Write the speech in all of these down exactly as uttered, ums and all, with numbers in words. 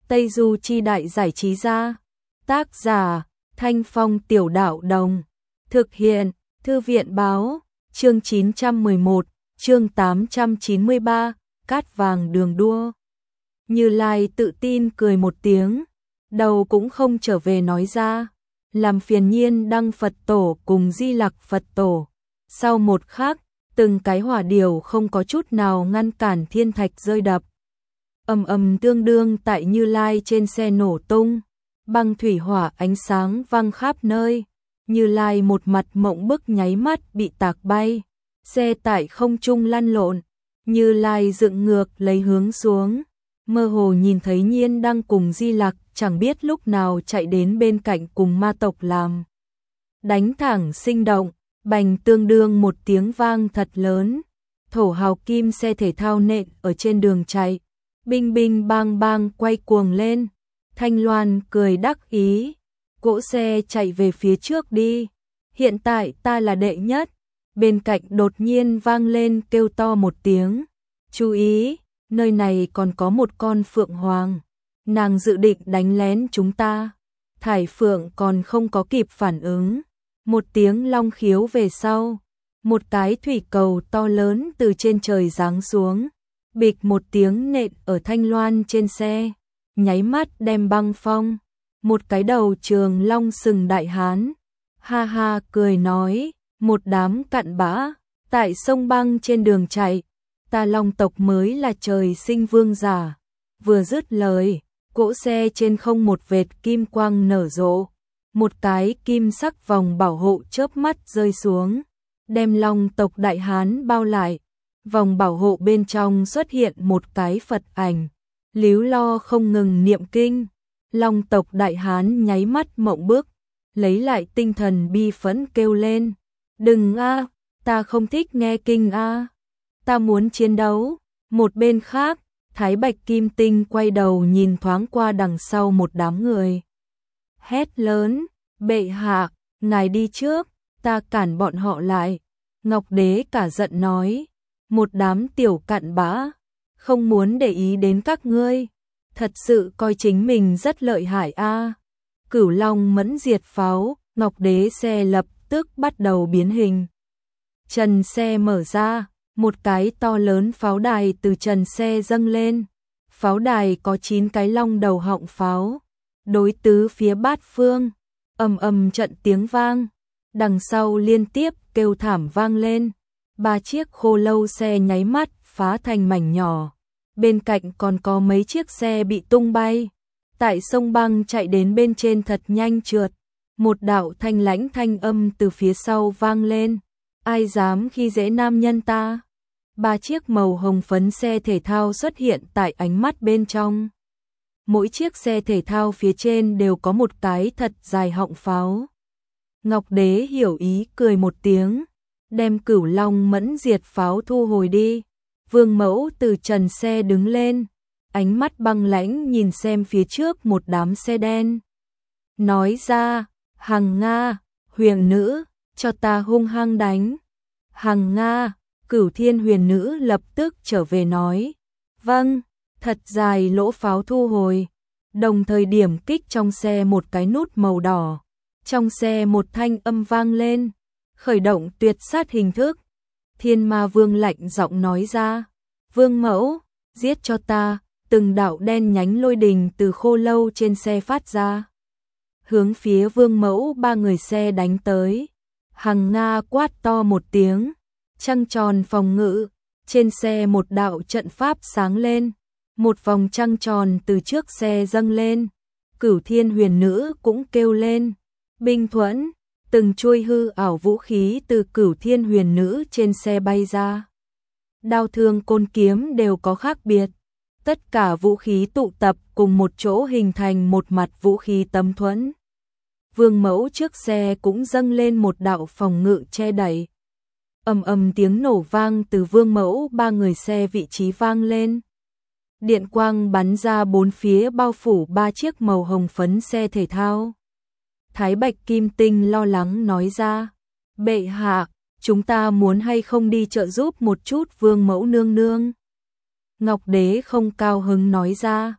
Tây Du Chi Đại Giải Trí Gia. Tác giả Thanh Phong Tiểu Đạo Đồng. Thực hiện Thư viện Báo. Chương chín trăm mười một, chương tám trăm chín mươi ba, Cát Vàng Đường Đua. Như Lai tự tin cười một tiếng, đầu cũng không trở về nói ra, làm phiền Nhiên Đăng Phật Tổ cùng Di Lặc Phật Tổ. Sau một khắc, từng cái hỏa điểu không có chút nào ngăn cản thiên thạch rơi đập. Ầm ầm tương đương tại Như Lai trên xe nổ tung, băng thủy hỏa ánh sáng văng khắp nơi. Như Lai một mặt mộng bức nháy mắt bị tạc bay, xe tại không trung lăn lộn, Như Lai dựng ngược lấy hướng xuống, mơ hồ nhìn thấy Nhiên Đăng cùng Di Lặc chẳng biết lúc nào chạy đến bên cạnh cùng ma tộc làm. Đánh thẳng sinh động, bành tương đương một tiếng vang thật lớn, thổ hào kim xe thể thao nện ở trên đường chạy, binh binh bang bang quay cuồng lên. Thanh Loan cười đắc ý, cỗ xe chạy về phía trước đi, hiện tại ta là đệ nhất. Bên cạnh đột nhiên vang lên kêu to một tiếng, chú ý, nơi này còn có một con phượng hoàng, nàng dự định đánh lén chúng ta. Thải Phượng còn không có kịp phản ứng, một tiếng long khiếu về sau, một cái thủy cầu to lớn từ trên trời giáng xuống, bịch một tiếng nện ở Thanh Loan trên xe, nháy mắt đem băng phong. Một cái đầu trường long sừng đại hán, ha ha cười nói, một đám cặn bã, tại sông băng trên đường chạy, ta Long tộc mới là trời sinh vương giả. Vừa dứt lời, cỗ xe trên không một vệt kim quang nở rộ, một cái kim sắc vòng bảo hộ chớp mắt rơi xuống, đem Long tộc đại hán bao lại. Vòng bảo hộ bên trong xuất hiện một cái Phật ảnh, líu lo không ngừng niệm kinh. Long tộc đại hán nháy mắt mộng bức, lấy lại tinh thần bi phẫn kêu lên, đừng a, ta không thích nghe kinh a, ta muốn chiến đấu. Một bên khác, Thái Bạch Kim Tinh quay đầu nhìn thoáng qua đằng sau một đám người, hét lớn, bệ hạ, ngài đi trước, ta cản bọn họ lại. Ngọc Đế cả giận nói, một đám tiểu cặn bã, không muốn để ý đến các ngươi, thật sự coi chính mình rất lợi hại a. À. Cửu Long mẫn diệt pháo, Ngọc Đế xe lập tức bắt đầu biến hình. Trần xe mở ra, một cái to lớn pháo đài từ trần xe dâng lên. Pháo đài có chín cái long đầu họng pháo, đối tứ phía bát phương, ầm ầm trận tiếng vang, đằng sau liên tiếp kêu thảm vang lên. Ba chiếc khô lâu xe nháy mắt phá thành mảnh nhỏ, bên cạnh còn có mấy chiếc xe bị tung bay. Tại sông băng chạy đến bên trên thật nhanh trượt, một đạo thanh lãnh thanh âm từ phía sau vang lên, ai dám khi dễ nam nhân ta. Ba chiếc màu hồng phấn xe thể thao xuất hiện tại ánh mắt bên trong. Mỗi chiếc xe thể thao phía trên đều có một cái thật dài họng pháo. Ngọc Đế hiểu ý cười một tiếng, đem Cửu Long mẫn diệt pháo thu hồi đi. Vương Mẫu từ trần xe đứng lên, ánh mắt băng lãnh nhìn xem phía trước một đám xe đen, nói ra, Hằng Nga, huyền nữ, cho ta hung hăng đánh. Hằng Nga, Cửu Thiên huyền nữ lập tức trở về nói, vâng. Thật dài lỗ pháo thu hồi, đồng thời điểm kích trong xe một cái nút màu đỏ. Trong xe một thanh âm vang lên, khởi động tuyệt sát hình thức. Thiên Ma Vương lạnh giọng nói ra, Vương Mẫu, giết cho ta. Từng đạo đen nhánh lôi đình từ khô lâu trên xe phát ra, hướng phía Vương Mẫu ba người xe đánh tới. Hằng Nga quát to một tiếng, trăng tròn phòng ngự, trên xe một đạo trận pháp sáng lên, một vòng trăng tròn từ trước xe dâng lên. Cửu Thiên huyền nữ cũng kêu lên, binh thuẫn, từng chuôi hư ảo vũ khí từ Cửu Thiên huyền nữ trên xe bay ra. Đao thương côn kiếm đều có khác biệt, tất cả vũ khí tụ tập cùng một chỗ hình thành một mặt vũ khí tấm thuẫn. Vương Mẫu trước xe cũng dâng lên một đạo phòng ngự che đậy. Ầm ầm tiếng nổ vang từ Vương Mẫu ba người xe vị trí vang lên. Điện quang bắn ra bốn phía bao phủ ba chiếc màu hồng phấn xe thể thao. Thái Bạch Kim Tinh lo lắng nói ra, bệ hạ, chúng ta muốn hay không đi trợ giúp một chút Vương Mẫu nương nương. Ngọc Đế không cao hứng nói ra,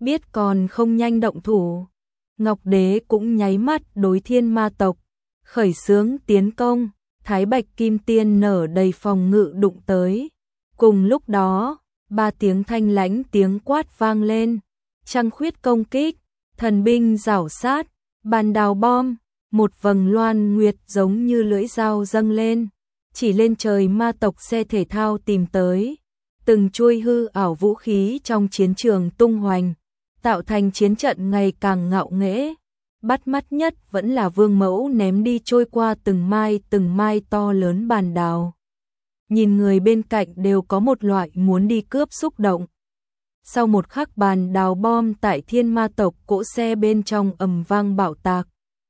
biết còn không nhanh động thủ. Ngọc Đế cũng nháy mắt đối thiên ma tộc, khởi xướng tiến công, Thái Bạch Kim Tiên nở đầy phòng ngự đụng tới. Cùng lúc đó, ba tiếng thanh lãnh tiếng quát vang lên, trăng khuyết công kích, thần binh rảo sát, bàn đào bom, một vầng loan nguyệt giống như lưỡi dao dâng lên, chỉ lên trời ma tộc xe thể thao tìm tới. Từng chuôi hư ảo vũ khí trong chiến trường tung hoành, tạo thành chiến trận ngày càng ngạo nghễ. Bắt mắt nhất vẫn là Vương Mẫu ném đi trôi qua từng mai từng mai to lớn bàn đào. Nhìn người bên cạnh đều có một loại muốn đi cướp xúc động. Sau một khắc bàn đào bom tại thiên ma tộc cỗ xe bên trong ầm vang bạo tạc.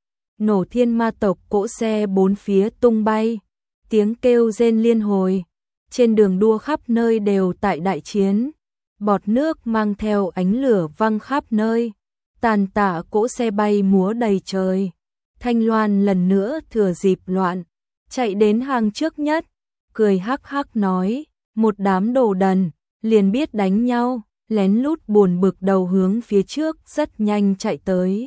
Nổ thiên ma tộc cỗ xe bốn phía tung bay, tiếng kêu rên liên hồi. Trên đường đua khắp nơi đều tại đại chiến, bọt nước mang theo ánh lửa văng khắp nơi, tàn tạ cỗ xe bay múa đầy trời. Thanh Loan lần nữa thừa dịp loạn, chạy đến hàng trước nhất, cười hắc hắc nói, một đám đồ đần, liền biết đánh nhau, lén lút buồn bực đầu hướng phía trước rất nhanh chạy tới.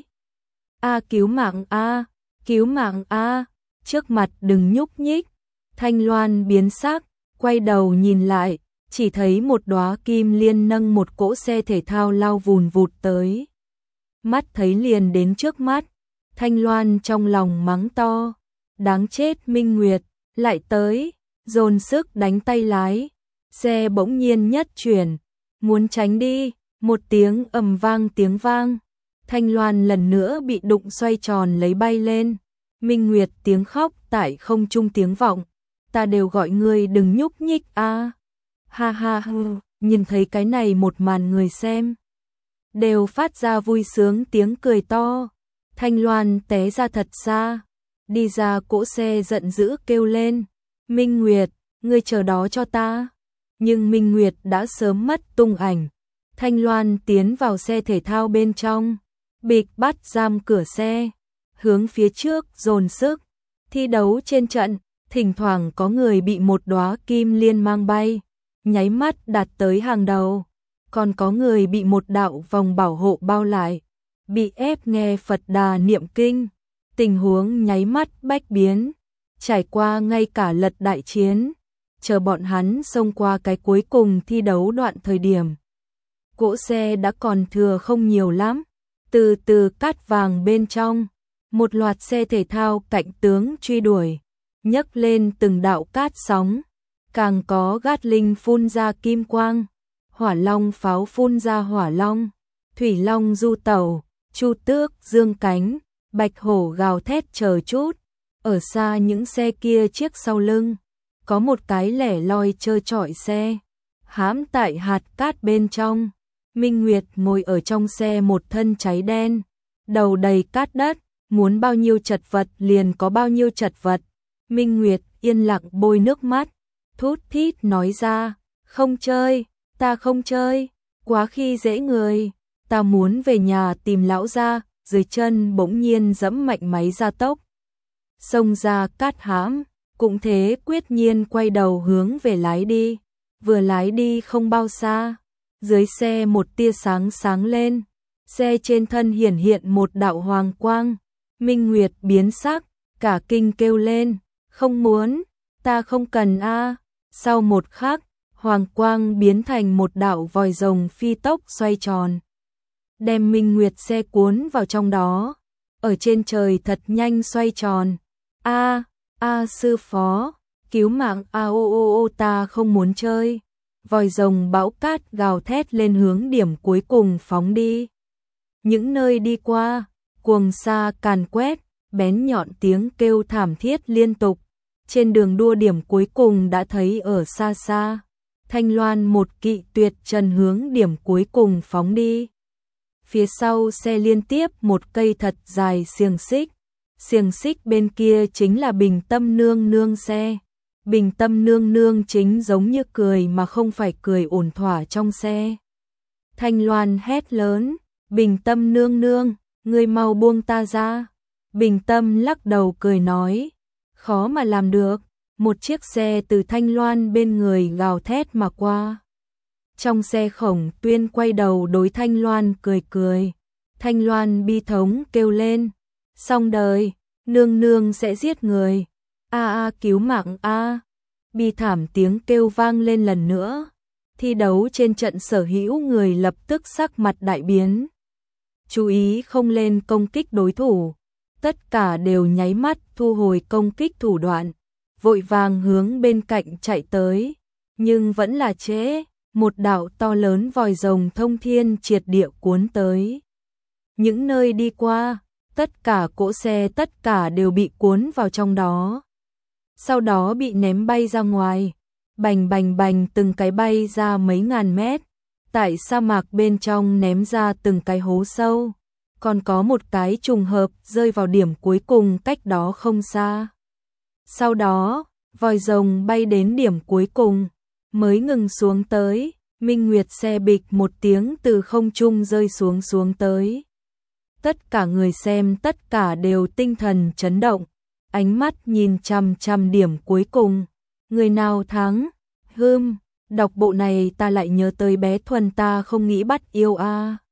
A cứu mạng a, cứu mạng a, trước mặt đừng nhúc nhích. Thanh Loan biến sắc, quay đầu nhìn lại, chỉ thấy một đóa kim liên nâng một cỗ xe thể thao lao vùn vụt tới. Mắt thấy liền đến trước mắt, Thanh Loan trong lòng mắng to, đáng chết Minh Nguyệt, lại tới, dồn sức đánh tay lái, xe bỗng nhiên nhất chuyển, muốn tránh đi, một tiếng ầm vang tiếng vang, Thanh Loan lần nữa bị đụng xoay tròn lấy bay lên. Minh Nguyệt tiếng khóc tại không trung tiếng vọng, ta đều gọi ngươi đừng nhúc nhích a. Ha ha hừ, nhìn thấy cái này một màn người xem đều phát ra vui sướng tiếng cười to. Thanh Loan té ra thật xa, đi ra cỗ xe giận dữ kêu lên, Minh Nguyệt, ngươi chờ đó cho ta. Nhưng Minh Nguyệt đã sớm mất tung ảnh. Thanh Loan tiến vào xe thể thao bên trong, bịch bắt giam cửa xe, hướng phía trước dồn sức, thi đấu trên trận, thỉnh thoảng có người bị một đóa kim liên mang bay, nháy mắt đạt tới hàng đầu, còn có người bị một đạo vòng bảo hộ bao lại, bị ép nghe Phật Đà niệm kinh, tình huống nháy mắt bách biến, trải qua ngay cả lật đại chiến, chờ bọn hắn xông qua cái cuối cùng thi đấu đoạn thời điểm. Cỗ xe đã còn thừa không nhiều lắm, từ từ cát vàng bên trong, một loạt xe thể thao cạnh tướng truy đuổi, nhấc lên từng đạo cát sóng, càng có gát linh phun ra kim quang, hỏa long pháo phun ra hỏa long, thủy long du tẩu, chu tước dương cánh, bạch hổ gào thét chờ chút. Ở xa những xe kia chiếc sau lưng, có một cái lẻ loi trơ trọi xe, hãm tại hạt cát bên trong. Minh Nguyệt ngồi ở trong xe một thân cháy đen, đầu đầy cát đất, muốn bao nhiêu chật vật liền có bao nhiêu chật vật. Minh Nguyệt yên lặng bôi nước mắt, thút thít nói ra, không chơi, ta không chơi, quá khi dễ người, ta muốn về nhà tìm lão gia. Dưới chân bỗng nhiên giẫm mạnh máy gia tốc, xông ra cát hãm, cũng thế quyết nhiên quay đầu hướng về lái đi, vừa lái đi không bao xa, dưới xe một tia sáng sáng lên, xe trên thân hiển hiện một đạo hoàng quang. Minh Nguyệt biến sắc, cả kinh kêu lên, không muốn, ta không cần a. Sau một khắc, hoàng quang biến thành một đạo vòi rồng phi tốc xoay tròn, đem Minh Nguyệt xe cuốn vào trong đó, ở trên trời thật nhanh xoay tròn. A, a sư phó, cứu mạng a ô ô ô ta không muốn chơi. Vòi rồng bão cát gào thét lên hướng điểm cuối cùng phóng đi. Những nơi đi qua, cuồng sa càn quét, bén nhọn tiếng kêu thảm thiết liên tục. Trên đường đua điểm cuối cùng đã thấy ở xa xa, Thanh Loan một kỵ tuyệt trần hướng điểm cuối cùng phóng đi. Phía sau xe liên tiếp một cây thật dài xiềng xích, xiềng xích bên kia chính là Bình Tâm nương nương xe. Bình Tâm nương nương chính giống như cười mà không phải cười ổn thỏa trong xe. Thanh Loan hét lớn, Bình Tâm nương nương, ngươi mau buông ta ra. Bình Tâm lắc đầu cười nói, khó mà làm được. Một chiếc xe từ Thanh Loan bên người gào thét mà qua. Trong xe Khổng Tuyên quay đầu đối Thanh Loan cười cười. Thanh Loan bi thống kêu lên, xong đời, nương nương sẽ giết người. A a cứu mạng a. Bi thảm tiếng kêu vang lên lần nữa. Thi đấu trên trận sở hữu người lập tức sắc mặt đại biến. Chú ý không lên công kích đối thủ. Tất cả đều nháy mắt thu hồi công kích thủ đoạn, vội vàng hướng bên cạnh chạy tới, nhưng vẫn là trễ, một đạo to lớn vòi rồng thông thiên triệt địa cuốn tới. Những nơi đi qua, tất cả cỗ xe tất cả đều bị cuốn vào trong đó. Sau đó bị ném bay ra ngoài, bành bành bành từng cái bay ra mấy ngàn mét, tại sa mạc bên trong ném ra từng cái hố sâu. Còn có một cái trùng hợp rơi vào điểm cuối cùng cách đó không xa. Sau đó, vòi rồng bay đến điểm cuối cùng, mới ngừng xuống tới, Minh Nguyệt xe bịch một tiếng từ không trung rơi xuống xuống tới. Tất cả người xem tất cả đều tinh thần chấn động, ánh mắt nhìn chằm chằm điểm cuối cùng. Người nào thắng? Hừm, đọc bộ này ta lại nhớ tới bé Thuần ta không nghĩ bắt yêu a.